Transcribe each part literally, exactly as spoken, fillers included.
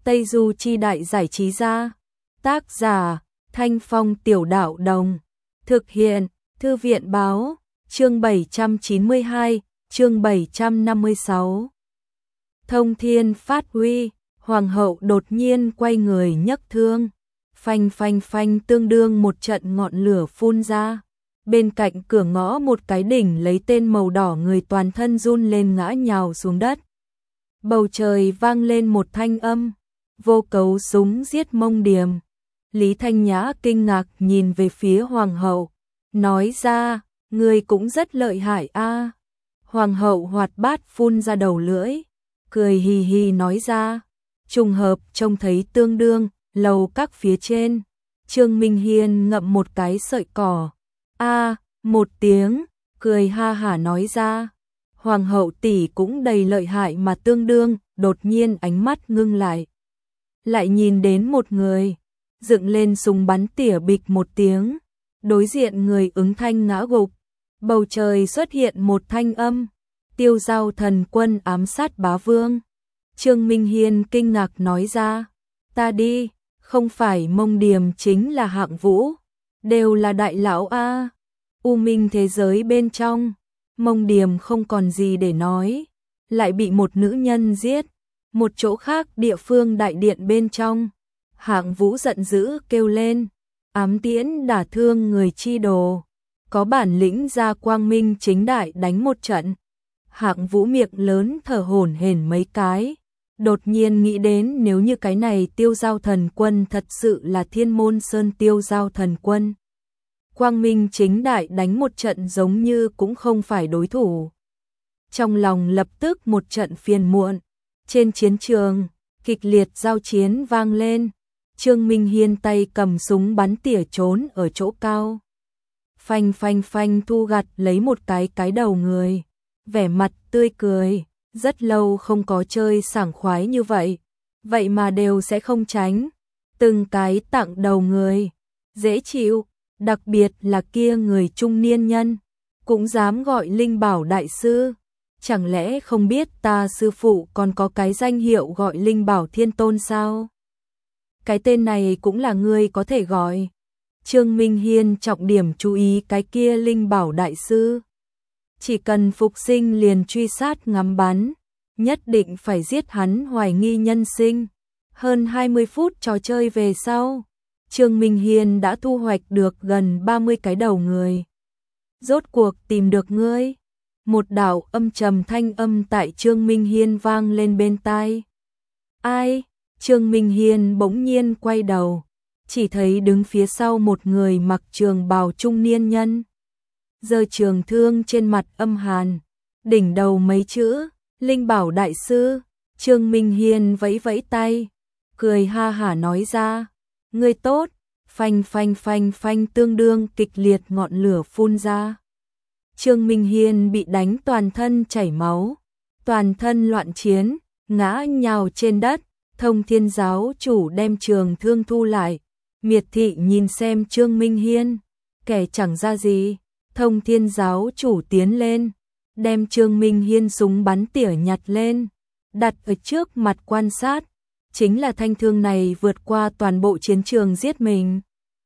Tây Du Chi Đại Giải Trí Gia. Tác giả, Thanh Phong Tiểu Đạo Đồng. Thực hiện, Thư viện Báo. Chương bảy trăm chín mươi hai, chương bảy trăm năm mươi sáu. Thông thiên phát huy, hoàng hậu đột nhiên quay người nhấc thương. Phanh phanh phanh, tương đương một trận ngọn lửa phun ra. Bên cạnh cửa ngõ một cái đỉnh lấy tên màu đỏ người toàn thân run lên ngã nhào xuống đất. Bầu trời vang lên một thanh âm, vô cấu súng giết Mông Điềm. Lý Thanh Nhã kinh ngạc nhìn về phía hoàng hậu, nói ra, người cũng rất lợi hại a. Hoàng hậu hoạt bát phun ra đầu lưỡi, cười hì hì nói ra, trùng hợp trông thấy tương đương, lầu các phía trên. Trương Minh Hiên ngậm một cái sợi cỏ, a, một tiếng, cười ha hả nói ra, hoàng hậu tỷ cũng đầy lợi hại mà tương đương, đột nhiên ánh mắt ngưng lại. Lại nhìn đến một người, dựng lên súng bắn tỉa bịch một tiếng, đối diện người ứng thanh ngã gục. Bầu trời xuất hiện một thanh âm, Tiêu Giao Thần Quân ám sát bá vương. Trương Minh Hiên kinh ngạc nói ra, ta đi, không phải Mông Điềm chính là Hạng Vũ, đều là đại lão a. U Minh thế giới bên trong, Mông Điềm không còn gì để nói, lại bị một nữ nhân giết. Một chỗ khác địa phương đại điện bên trong, Hạng Vũ giận dữ kêu lên, ám tiễn đả thương người chi đồ, có bản lĩnh ra quang minh chính đại đánh một trận. Hạng Vũ miệng lớn thở hổn hển mấy cái, đột nhiên nghĩ đến nếu như cái này Tiêu Giao Thần Quân thật sự là Thiên Môn Sơn Tiêu Giao Thần Quân, quang minh chính đại đánh một trận giống như cũng không phải đối thủ. Trong lòng lập tức một trận phiền muộn. Trên chiến trường, kịch liệt giao chiến vang lên. Trương Minh Hiên tay cầm súng bắn tỉa trốn ở chỗ cao. Phanh phanh phanh thu gặt lấy một cái cái đầu người. Vẻ mặt tươi cười, rất lâu không có chơi sảng khoái như vậy. Vậy mà đều sẽ không tránh. Từng cái tặng đầu người. Dễ chịu, đặc biệt là kia người trung niên nhân. Cũng dám gọi Linh Bảo Đại Sư. Chẳng lẽ không biết ta sư phụ còn có cái danh hiệu gọi Linh Bảo Thiên Tôn sao? Cái tên này cũng là ngươi có thể gọi. Trương Minh Hiên trọng điểm chú ý cái kia Linh Bảo Đại Sư. Chỉ cần phục sinh liền truy sát ngắm bắn, nhất định phải giết hắn hoài nghi nhân sinh. Hơn hai mươi phút trò chơi về sau, Trương Minh Hiên đã thu hoạch được gần ba mươi cái đầu người. Rốt cuộc tìm được ngươi. Một đạo âm trầm thanh âm tại Trương Minh Hiên vang lên bên tai. Ai? Trương Minh Hiên bỗng nhiên quay đầu, chỉ thấy đứng phía sau một người mặc trường bào trung niên nhân. Giơ trường thương trên mặt âm hàn, đỉnh đầu mấy chữ, Linh Bảo Đại Sư. Trương Minh Hiên vẫy vẫy tay, cười ha hả nói ra, ngươi tốt. Phanh phanh phanh phanh, tương đương kịch liệt ngọn lửa phun ra. Trương Minh Hiên bị đánh toàn thân chảy máu, toàn thân loạn chiến, ngã nhào trên đất. Thông Thiên giáo chủ đem trường thương thu lại, miệt thị nhìn xem Trương Minh Hiên, kẻ chẳng ra gì. Thông Thiên giáo chủ tiến lên, đem Trương Minh Hiên súng bắn tỉa nhặt lên, đặt ở trước mặt quan sát. Chính là thanh thương này vượt qua toàn bộ chiến trường giết mình.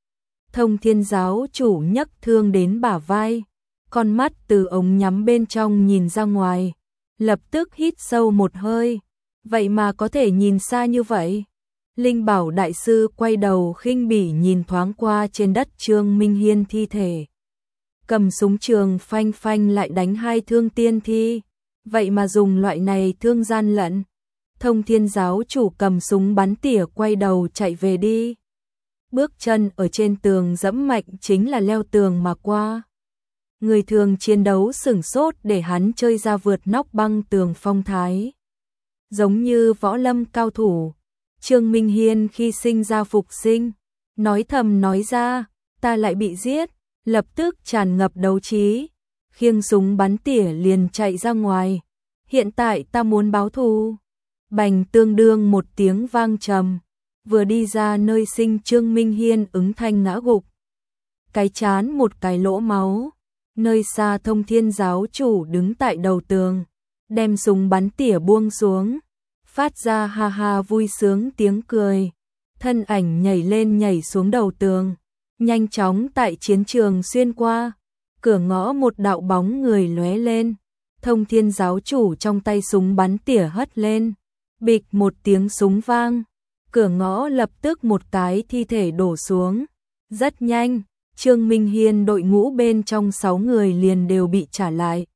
Thông Thiên giáo chủ nhấc thương đến bả vai, con mắt từ ống nhắm bên trong nhìn ra ngoài, lập tức hít sâu một hơi, vậy mà có thể nhìn xa như vậy. Linh Bảo Đại Sư quay đầu khinh bỉ nhìn thoáng qua trên đất Trương Minh Hiên thi thể. Cầm súng trường phanh phanh lại đánh hai thương tiên thi, vậy mà dùng loại này thương gian lận. Thông Thiên giáo chủ cầm súng bắn tỉa quay đầu chạy về đi. Bước chân ở trên tường dẫm mạnh chính là leo tường mà qua. Người thường chiến đấu sửng sốt để hắn chơi ra vượt nóc băng tường phong thái. Giống như võ lâm cao thủ. Trương Minh Hiên khi sinh ra phục sinh, nói thầm nói ra, ta lại bị giết, lập tức tràn ngập đấu trí, khiêng súng bắn tỉa liền chạy ra ngoài. Hiện tại ta muốn báo thù. Bành, tương đương một tiếng vang trầm, vừa đi ra nơi sinh Trương Minh Hiên ứng thanh ngã gục. Cái chán một cái lỗ máu. Nơi xa Thông Thiên giáo chủ đứng tại đầu tường, đem súng bắn tỉa buông xuống. phát ra ha ha vui sướng tiếng cười. Thân ảnh nhảy lên nhảy xuống đầu tường, nhanh chóng tại chiến trường xuyên qua. Cửa ngõ một đạo bóng người lóe lên, Thông Thiên giáo chủ trong tay súng bắn tỉa hất lên, bịch một tiếng súng vang, cửa ngõ lập tức một cái thi thể đổ xuống. Rất nhanh, Trương Minh Hiên đội ngũ bên trong sáu người liền đều bị trả lại.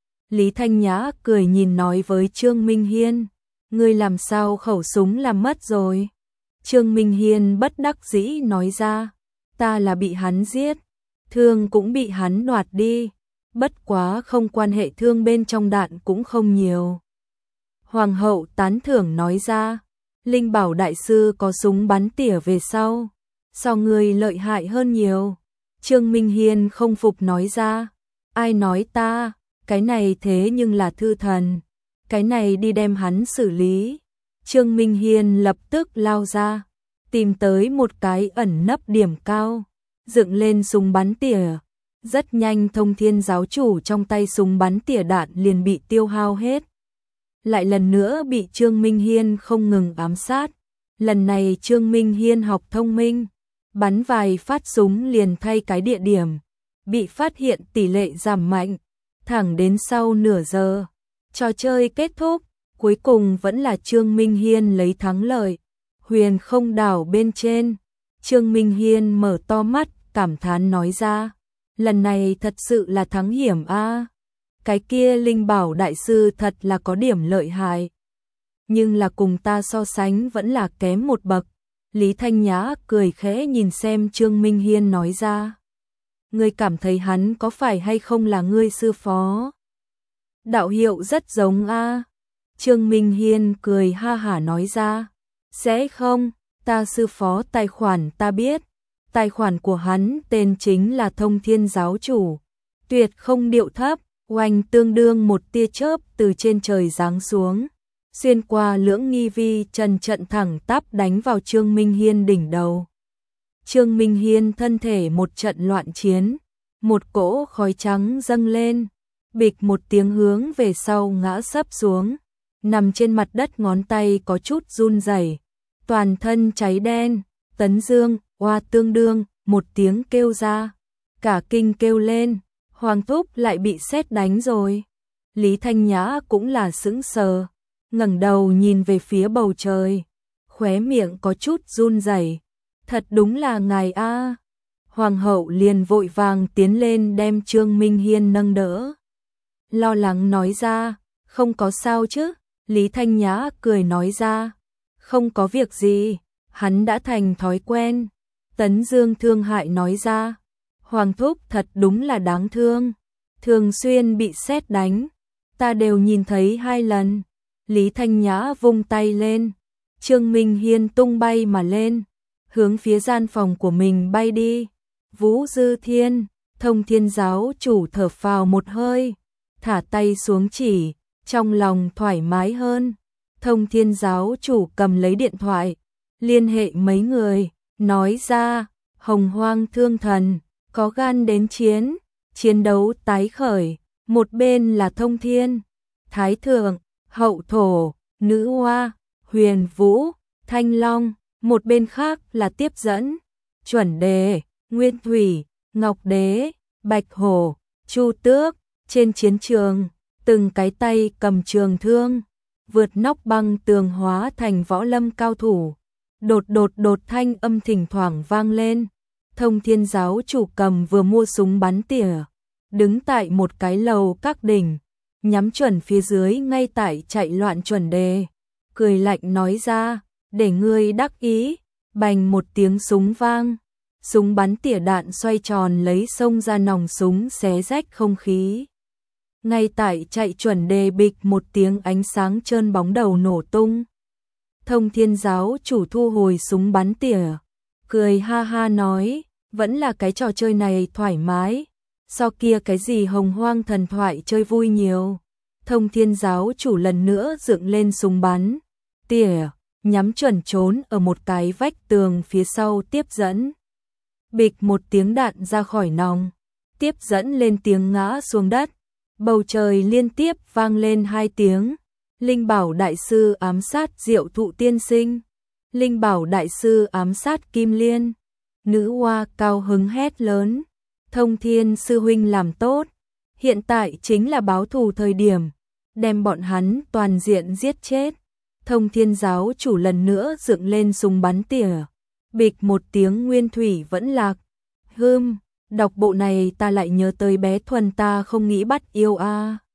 Lý Thanh Nhã cười nhìn nói với Trương Minh Hiên, ngươi làm sao khẩu súng làm mất rồi? Trương Minh Hiên bất đắc dĩ nói ra, ta là bị hắn giết, thương cũng bị hắn đoạt đi, bất quá không quan hệ, thương bên trong đạn cũng không nhiều. Hoàng hậu tán thưởng nói ra, Linh Bảo đại sư có súng bắn tỉa về sau, sao người lợi hại hơn nhiều? Trương Minh Hiên không phục nói ra, ai nói ta, cái này thế nhưng là thư thần, cái này đi đem hắn xử lý. Trương Minh Hiên lập tức lao ra, tìm tới một cái ẩn nấp điểm cao, dựng lên súng bắn tỉa. Rất nhanh Thông Thiên giáo chủ trong tay súng bắn tỉa đạn liền bị tiêu hao hết. Lại lần nữa bị Trương Minh Hiên không ngừng ám sát. Lần này Trương Minh Hiên học thông minh, bắn vài phát súng liền thay cái địa điểm, bị phát hiện tỷ lệ giảm mạnh. Thẳng đến sau nửa giờ, trò chơi kết thúc, cuối cùng vẫn là Trương Minh Hiên lấy thắng lợi. Huyền Không đảo bên trên, Trương Minh Hiên mở to mắt, cảm thán nói ra, lần này thật sự là thắng hiểm a. Cái kia Linh Bảo đại sư thật là có điểm lợi hại, nhưng là cùng ta so sánh vẫn là kém một bậc. Lý Thanh Nhã cười khẽ nhìn xem Trương Minh Hiên nói ra, ngươi cảm thấy hắn có phải hay không là ngươi sư phó? Đạo hiệu rất giống a. Trương Minh Hiên cười ha hả nói ra, sẽ không, ta sư phó tài khoản ta biết, tài khoản của hắn tên chính là Thông Thiên giáo chủ, tuyệt không điệu thấp. Oanh, tương đương một tia chớp từ trên trời giáng xuống, xuyên qua lưỡng nghi vi trần trận thẳng tắp đánh vào Trương Minh Hiên đỉnh đầu. Trương Minh Hiên thân thể một trận loạn chiến, một cỗ khói trắng dâng lên, bịch một tiếng hướng về sau ngã sấp xuống, nằm trên mặt đất, ngón tay có chút run rẩy, toàn thân cháy đen. Tấn Dương, oa, tương đương một tiếng kêu ra, cả kinh kêu lên, Hoàng thúc lại bị sét đánh rồi. Lý Thanh Nhã cũng là sững sờ, ngẩng đầu nhìn về phía bầu trời, khóe miệng có chút run rẩy. Thật đúng là ngài a. Hoàng hậu liền vội vàng tiến lên đem Trương Minh Hiên nâng đỡ, lo lắng nói ra, không có sao chứ? Lý Thanh Nhã cười nói ra, không có việc gì, hắn đã thành thói quen. Tấn Dương thương hại nói ra, Hoàng thúc thật đúng là đáng thương, thường xuyên bị sét đánh, ta đều nhìn thấy hai lần. Lý Thanh Nhã vung tay lên, Trương Minh Hiên tung bay mà lên, hướng phía gian phòng của mình bay đi. Vũ Dư Thiên, Thông Thiên giáo chủ thở phào một hơi, thả tay xuống chỉ, trong lòng thoải mái hơn. Thông Thiên giáo chủ cầm lấy điện thoại, liên hệ mấy người, nói ra, Hồng Hoang Thương Thần có gan đến chiến, chiến đấu tái khởi, một bên là Thông Thiên, Thái Thượng, Hậu Thổ, Nữ Hoa, Huyền Vũ, Thanh Long, một bên khác là Tiếp Dẫn, Chuẩn Đề, Nguyên Thủy, Ngọc Đế, Bạch Hổ, Chu Tước. Trên chiến trường, từng cái tay cầm trường thương, vượt nóc băng tường hóa thành võ lâm cao thủ. Đột đột đột thanh âm thỉnh thoảng vang lên. Thông Thiên giáo chủ cầm vừa mua súng bắn tỉa, đứng tại một cái lầu các đỉnh, nhắm chuẩn phía dưới ngay tại chạy loạn Chuẩn Đề, cười lạnh nói ra, để ngươi đắc ý. Bành một tiếng súng vang, súng bắn tỉa đạn xoay tròn lấy xông ra, nòng súng xé rách không khí. Ngay tại chạy Chuẩn Đề bịch một tiếng, ánh sáng trơn bóng đầu nổ tung. Thông Thiên giáo chủ thu hồi súng bắn tỉa, cười ha ha nói, vẫn là cái trò chơi này thoải mái, so kia cái gì Hồng Hoang thần thoại chơi vui nhiều. Thông Thiên giáo chủ lần nữa dựng lên súng bắn tỉa, nhắm chuẩn trốn ở một cái vách tường phía sau Tiếp Dẫn. Bịch một tiếng đạn ra khỏi nòng, Tiếp Dẫn lên tiếng ngã xuống đất. Bầu trời liên tiếp vang lên hai tiếng, Linh Bảo đại sư ám sát Diệu Thụ tiên sinh. Linh Bảo đại sư ám sát Kim Liên. Nữ oa cao hứng hét lớn. Thông Thiên sư huynh làm tốt. Hiện tại chính là báo thù thời điểm. Đem bọn hắn toàn diện giết chết. Thông Thiên giáo chủ lần nữa dựng lên súng bắn tỉa. Bịch một tiếng nguyên thủy vẫn lạc. Hưm, đọc bộ này ta lại nhớ tới bé Thuần ta không nghĩ bắt yêu a.